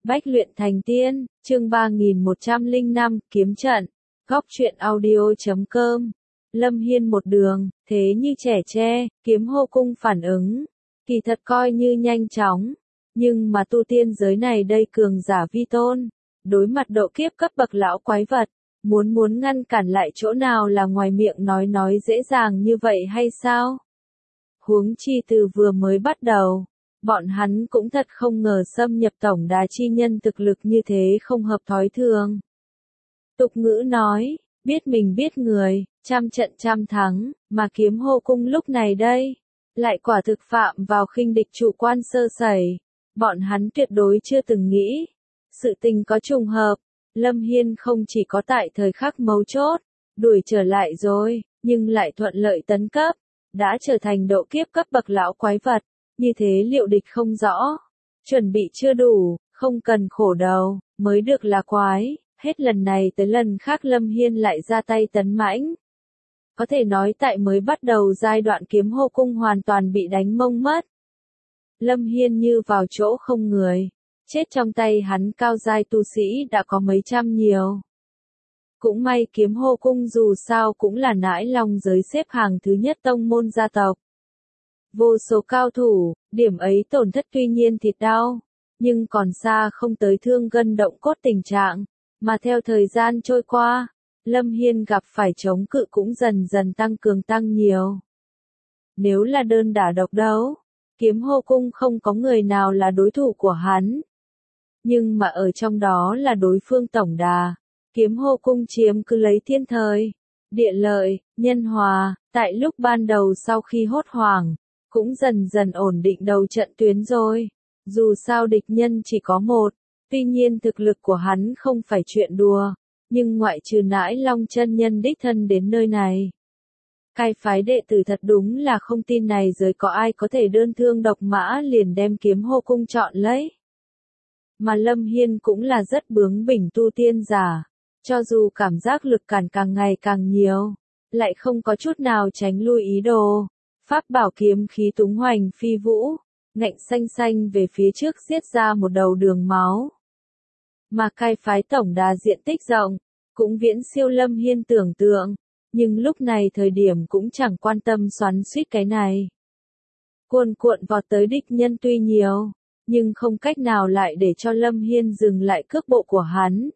Bách luyện thành tiên, chương 3105, kiếm trận. Góc truyện audio.com. Lâm Hiên một đường, thế như trẻ tre, kiếm hô cung phản ứng. Kỳ thật coi như nhanh chóng. Nhưng mà tu tiên giới này đây cường giả vi tôn. Đối mặt độ kiếp cấp bậc lão quái vật. Muốn ngăn cản lại chỗ nào là ngoài miệng nói dễ dàng như vậy hay sao? Huống chi từ vừa mới bắt đầu. Bọn hắn cũng thật không ngờ xâm nhập tổng đà chi nhân thực lực như thế không hợp thói thường. Tục ngữ nói, biết mình biết người, trăm trận trăm thắng, mà kiếm hô cung lúc này đây. Lại quả thực phạm vào khinh địch chủ quan sơ sẩy. Bọn hắn tuyệt đối chưa từng nghĩ. Sự tình có trùng hợp, Lâm Hiên không chỉ có tại thời khắc mấu chốt, đuổi trở lại rồi, nhưng lại thuận lợi tấn cấp. Đã trở thành độ kiếp cấp bậc lão quái vật. Như thế liệu địch không rõ, chuẩn bị chưa đủ, không cần khổ đầu, mới được là quái, hết lần này tới lần khác Lâm Hiên lại ra tay tấn mãnh. Có thể nói tại mới bắt đầu giai đoạn kiếm hô cung hoàn toàn bị đánh mông mất. Lâm Hiên như vào chỗ không người, chết trong tay hắn cao giai tu sĩ đã có mấy trăm nhiều. Cũng may kiếm hô cung dù sao cũng là nãi long giới xếp hàng thứ nhất tông môn gia tộc. Vô số cao thủ, điểm ấy tổn thất tuy nhiên thịt đau, nhưng còn xa không tới thương gân động cốt tình trạng, mà theo thời gian trôi qua, Lâm Hiên gặp phải chống cự cũng dần dần tăng cường tăng nhiều. Nếu là đơn đả độc đấu, kiếm hô cung không có người nào là đối thủ của hắn. Nhưng mà ở trong đó là đối phương tổng đà, kiếm hô cung chiếm cứ lấy thiên thời, địa lợi, nhân hòa, tại lúc ban đầu sau khi hốt hoảng. Cũng dần dần ổn định đầu trận tuyến rồi. Dù sao địch nhân chỉ có một, tuy nhiên thực lực của hắn không phải chuyện đùa, nhưng ngoại trừ nãi long chân nhân đích thân đến nơi này. Cái phái đệ tử thật đúng là không tin này giới có ai có thể đơn thương độc mã liền đem kiếm hô cung chọn lấy. Mà Lâm Hiên cũng là rất bướng bỉnh tu tiên giả, cho dù cảm giác lực cản càng ngày càng nhiều, lại không có chút nào tránh lui ý đồ. Pháp bảo kiếm khí túng hoành phi vũ, ngạnh xanh xanh về phía trước xiết ra một đầu đường máu. Mà khai phái tổng đà diện tích rộng, cũng viễn siêu Lâm Hiên tưởng tượng, nhưng lúc này thời điểm cũng chẳng quan tâm xoắn xuýt cái này. Cuồn cuộn vọt tới địch nhân tuy nhiều, nhưng không cách nào lại để cho Lâm Hiên dừng lại cước bộ của hắn.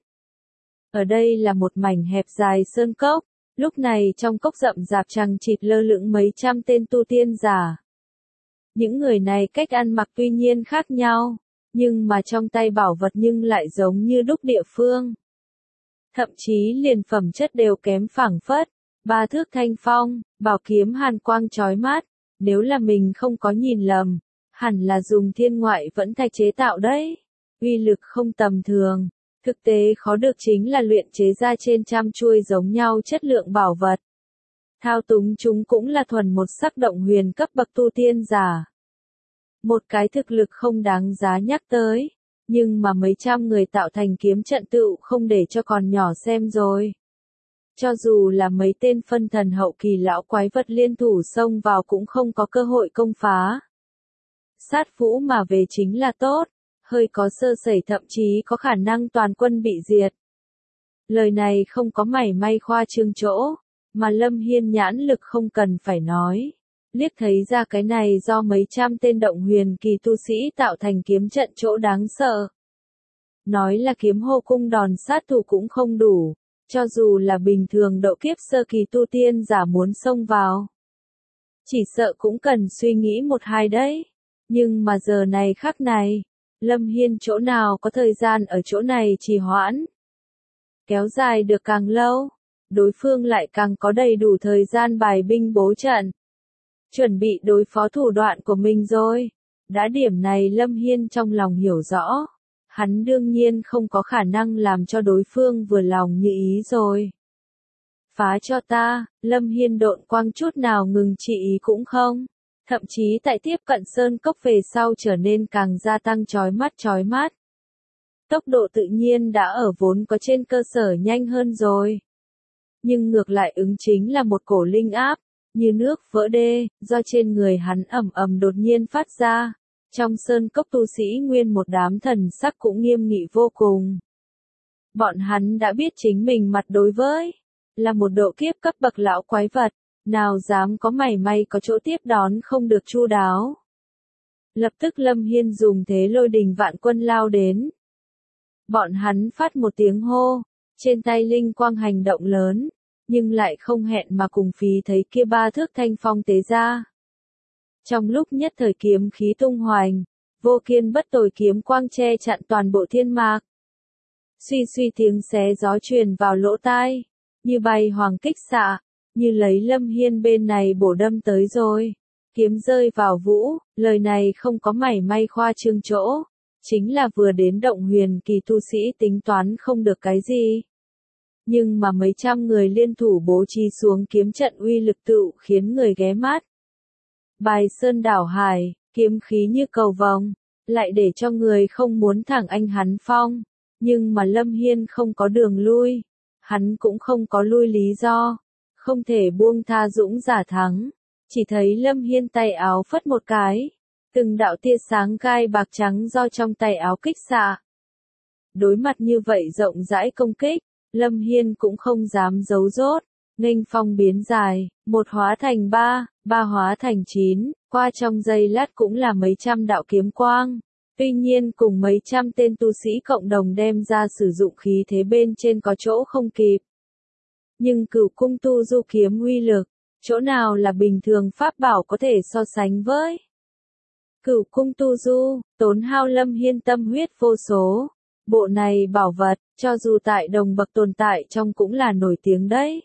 Ở đây là một mảnh hẹp dài sơn cốc. Lúc này trong cốc rậm rạp chằng chịt lơ lửng mấy trăm tên tu tiên giả. Những người này cách ăn mặc tuy nhiên khác nhau, nhưng mà trong tay bảo vật nhưng lại giống như đúc địa phương. Thậm chí liền phẩm chất đều kém phảng phất, 3 thước thanh phong, bảo kiếm hàn quang chói mắt, nếu là mình không có nhìn lầm, hẳn là dùng thiên ngoại vẫn thạch chế tạo đấy, uy lực không tầm thường. Thực tế khó được chính là luyện chế ra trên trăm chuôi giống nhau chất lượng bảo vật. Thao túng chúng cũng là thuần một sắc động huyền cấp bậc tu tiên giả. Một cái thực lực không đáng giá nhắc tới, nhưng mà mấy trăm người tạo thành kiếm trận tựu không để cho còn nhỏ xem rồi. Cho dù là mấy tên phân thần hậu kỳ lão quái vật liên thủ xông vào cũng không có cơ hội công phá. Sát vũ mà về chính là tốt. Hơi có sơ sẩy thậm chí có khả năng toàn quân bị diệt. Lời này không có mảy may khoa trương chỗ, mà Lâm Hiên nhãn lực không cần phải nói. Liếc thấy ra cái này do mấy trăm tên động huyền kỳ tu sĩ tạo thành kiếm trận chỗ đáng sợ. Nói là kiếm hô cung đòn sát thủ cũng không đủ, cho dù là bình thường độ kiếp sơ kỳ tu tiên giả muốn xông vào. Chỉ sợ cũng cần suy nghĩ một hai đấy, nhưng mà giờ này khắc này. Lâm Hiên chỗ nào có thời gian ở chỗ này trì hoãn. Kéo dài được càng lâu, đối phương lại càng có đầy đủ thời gian bài binh bố trận. Chuẩn bị đối phó thủ đoạn của mình rồi. Đã điểm này Lâm Hiên trong lòng hiểu rõ. Hắn đương nhiên không có khả năng làm cho đối phương vừa lòng như ý rồi. Phá cho ta, Lâm Hiên độn quang chút nào ngừng chỉ ý cũng không. Thậm chí tại tiếp cận sơn cốc về sau trở nên càng gia tăng chói mắt. Tốc độ tự nhiên đã ở vốn có trên cơ sở nhanh hơn rồi. Nhưng ngược lại ứng chính là một cổ linh áp, như nước vỡ đê, do trên người hắn ầm ầm đột nhiên phát ra, Trong sơn cốc tu sĩ nguyên một đám thần sắc cũng nghiêm nghị vô cùng. Bọn hắn đã biết chính mình mặt đối với là một độ kiếp cấp bậc lão quái vật, nào dám có mảy may có chỗ tiếp đón không được chu đáo. Lập tức Lâm Hiên dùng thế lôi đình vạn quân lao đến. Bọn hắn phát một tiếng hô, trên tay linh quang hành động lớn, nhưng lại không hẹn mà cùng phí thấy kia 3 thước thanh phong tế ra. Trong lúc nhất thời kiếm khí tung hoành, vô kiên bất tồi kiếm quang che chặn toàn bộ thiên mạc. Suy suy tiếng xé gió truyền vào lỗ tai, như bay hoàng kích xạ, như lấy Lâm Hiên bên này bổ đâm tới rồi. Kiếm rơi vào vũ, lời này không có mảy may khoa trương chỗ, chính là vừa đến động huyền kỳ tu sĩ tính toán không được cái gì. Nhưng mà mấy trăm người liên thủ bố trí xuống kiếm trận uy lực tựu khiến người ghé mắt. Bài sơn đảo hải, kiếm khí như cầu vồng, lại để cho người không muốn thẳng anh hắn phong. Nhưng mà Lâm Hiên không có đường lui, hắn cũng không có lui lý do, không thể buông tha dũng giả thắng. Chỉ thấy Lâm Hiên tay áo phất một cái, từng đạo tia sáng gai bạc trắng do trong tay áo kích xạ. Đối mặt như vậy rộng rãi công kích, Lâm Hiên cũng không dám giấu rốt, nghênh phong biến dài, 1 hóa thành 3, 3 hóa thành 9, qua trong giây lát cũng là mấy trăm đạo kiếm quang. Tuy nhiên cùng mấy trăm tên tu sĩ cộng đồng đem ra sử dụng khí thế bên trên có chỗ không kịp. Nhưng Cửu cung tu du kiếm uy lực, chỗ nào là bình thường pháp bảo có thể so sánh với. Cửu cung tu du, tốn hao Lâm Hiên tâm huyết vô số. Bộ này bảo vật, cho dù tại đồng bậc tồn tại trong cũng là nổi tiếng đấy.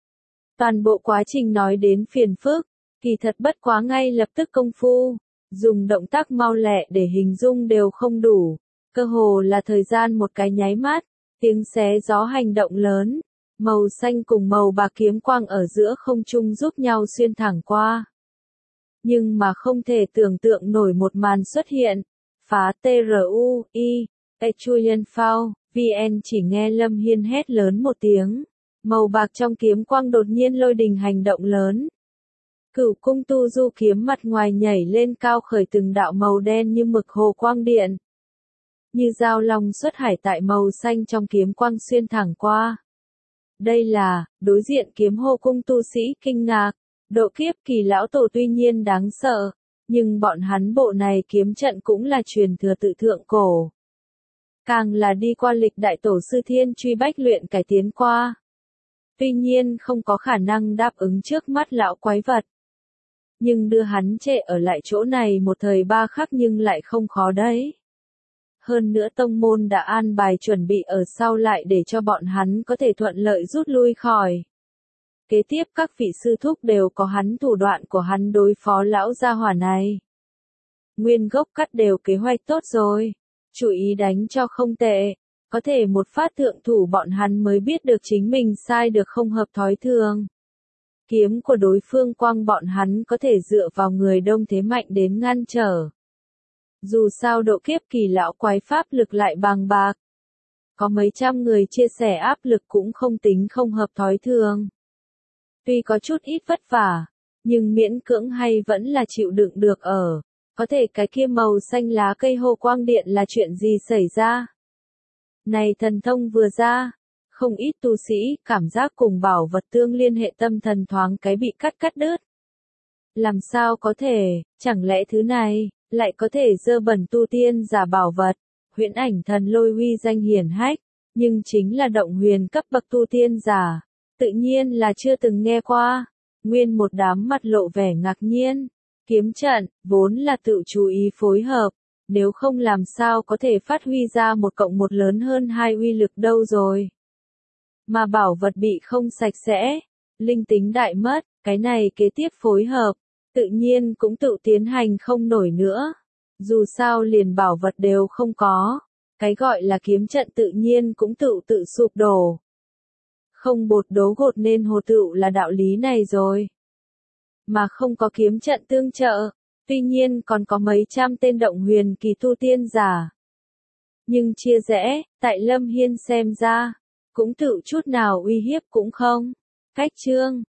Toàn bộ quá trình nói đến phiền phức, kỳ thật bất quá ngay lập tức công phu, dùng động tác mau lẹ để hình dung đều không đủ, cơ hồ là thời gian một cái nháy mắt, tiếng xé gió hành động lớn, màu xanh cùng màu bạc kiếm quang ở giữa không trung giúp nhau xuyên thẳng qua. Nhưng mà không thể tưởng tượng nổi một màn xuất hiện, phá TRUI, Echuyen Phao, VN chỉ nghe Lâm Hiên hét lớn một tiếng, màu bạc trong kiếm quang đột nhiên lôi đình hành động lớn. Cửu cung tu du kiếm mặt ngoài nhảy lên cao khởi từng đạo màu đen như mực hồ quang điện. Như dao long xuất hải tại màu xanh trong kiếm quang xuyên thẳng qua. Đây là, đối diện kiếm hô cung tu sĩ kinh ngạc, độ kiếp kỳ lão tổ tuy nhiên đáng sợ, nhưng bọn hắn bộ này kiếm trận cũng là truyền thừa tự thượng cổ. Càng là đi qua lịch đại tổ sư thiên truy bách luyện cải tiến qua. Tuy nhiên không có khả năng đáp ứng trước mắt lão quái vật. Nhưng đưa hắn trệ ở lại chỗ này một thời 3 khắc nhưng lại không khó đấy. Hơn nữa tông môn đã an bài chuẩn bị ở sau lại để cho bọn hắn có thể thuận lợi rút lui khỏi. Kế tiếp các vị sư thúc đều có hắn thủ đoạn của hắn đối phó lão gia hỏa này. Nguyên gốc cắt đều kế hoạch tốt rồi. Chú ý đánh cho không tệ. Có thể một phát thượng thủ bọn hắn mới biết được chính mình sai được không hợp thói thường. Kiếm của đối phương quang bọn hắn có thể dựa vào người đông thế mạnh đến ngăn trở. Dù sao độ kiếp kỳ lão quái pháp lực lại bàng bạc. Có mấy trăm người chia sẻ áp lực cũng không tính không hợp thói thường. Tuy có chút ít vất vả, nhưng miễn cưỡng hay vẫn là chịu đựng được ở. Có thể cái kia màu xanh lá cây hồ quang điện là chuyện gì xảy ra? Này thần thông vừa ra, không ít tu sĩ cảm giác cùng bảo vật tương liên hệ tâm thần thoáng cái bị cắt đứt. Làm sao có thể, chẳng lẽ thứ này lại có thể dơ bẩn tu tiên giả bảo vật, huyễn ảnh thần lôi uy danh hiển hách, nhưng chính là động huyền cấp bậc tu tiên giả, tự nhiên là chưa từng nghe qua. Nguyên một đám mặt lộ vẻ ngạc nhiên. Kiếm trận, vốn là tự chú ý phối hợp, nếu không làm sao có thể phát huy ra 1 cộng 1 lớn hơn 2 uy lực đâu rồi. Mà bảo vật bị không sạch sẽ, linh tính đại mất, cái này kế tiếp phối hợp, tự nhiên cũng tự tiến hành không nổi nữa. Dù sao liền bảo vật đều không có, cái gọi là kiếm trận tự nhiên cũng tự sụp đổ. Không bột đố gột nên hồ tựu là đạo lý này rồi. Mà không có kiếm trận tương trợ, tuy nhiên còn có mấy trăm tên động huyền kỳ tu tiên giả. Nhưng chia rẽ, tại Lâm Hiên xem ra, cũng tự chút nào uy hiếp cũng không. Cách chương